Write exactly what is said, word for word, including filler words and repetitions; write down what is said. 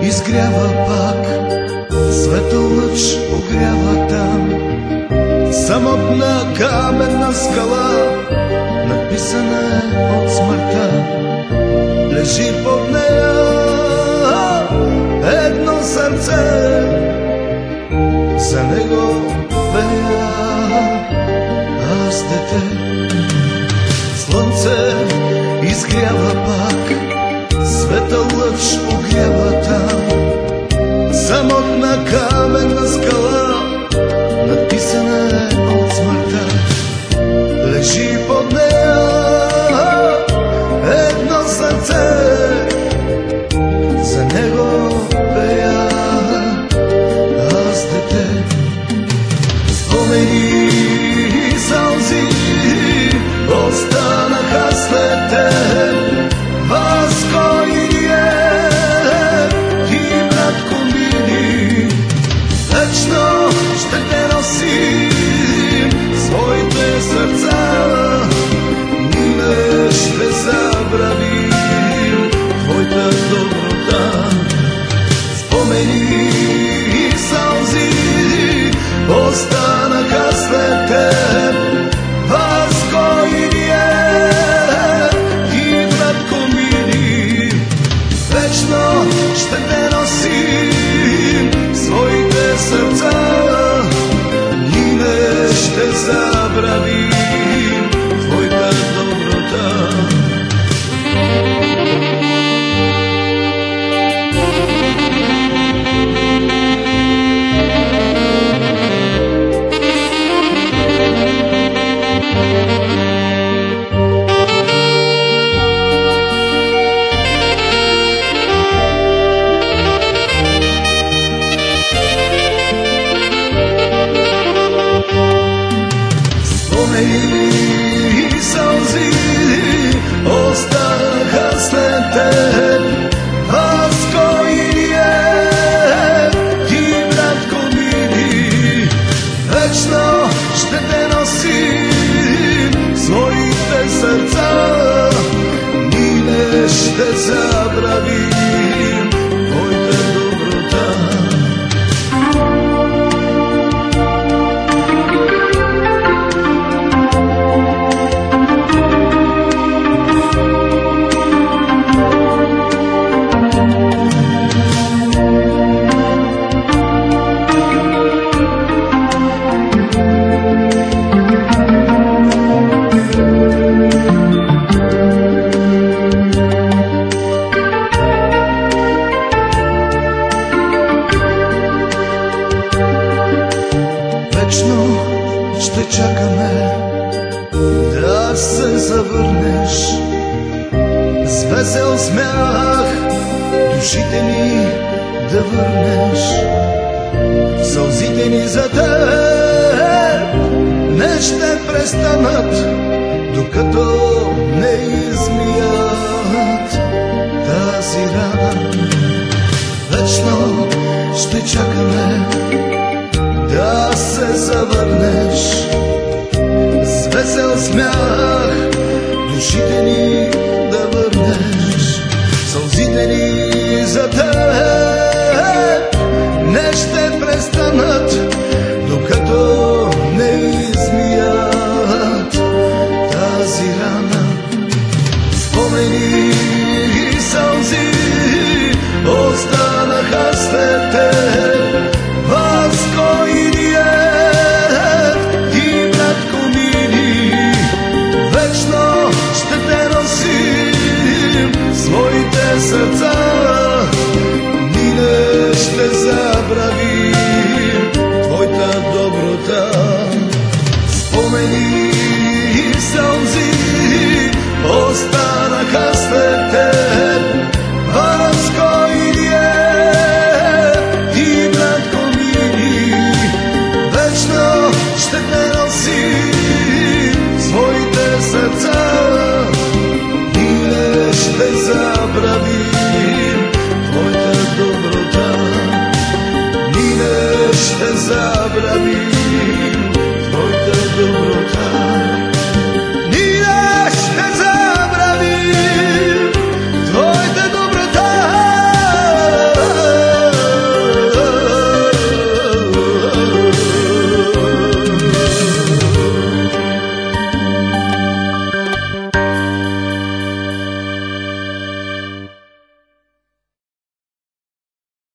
изгрява пак, светъл лъч огрява там. Самотна каменна скала, написана е от смъртта, лежи под нея едно сърце, за него пея аз, дете. Слънце изгрява пак, светъл лъч огрява там. Самотна каменна скала, написана е от смъртта, лежи под нея едно сърце, за него пея аз, дете. Спомени и сълзи останаха след теб, Васко Илиев и братко Мили. Вечно ще те носим своите сърца, ние ще забравим твоята доброта. Спомени и сълзи останаха след теб, Васко Илиев и братко Мили. Вечно ще те носим своите сърца, ние ще забравим твоята доброта. И сълзи останаха след теб, Васко Илиев и братко Мили. Вечно ще те носим своите сърца, ние ще забравим твоята доброта. Вечно ще чакаме да се завърнеш, с весел смях душите ни да върнеш. Сълзите ни за теб не ще престанат, докато не измият тази рана. Вечно ще чакаме да се завърнеш, с весел смях душите ни да върнеш. Сълзите ни за теб не ще престанат, докато не измият тази рана. Спомени и сълзи останаха след теб, Васко Илиев и братко Мили. Вечно ще те носим своите сърца, ние ще забравим твоята доброта. Спомени и сълзи останаха след теб, Васко Илиев и братко Мили. Вечно ще те носим своите сърца, ние ще забравим твоята доброта, ние ще забравим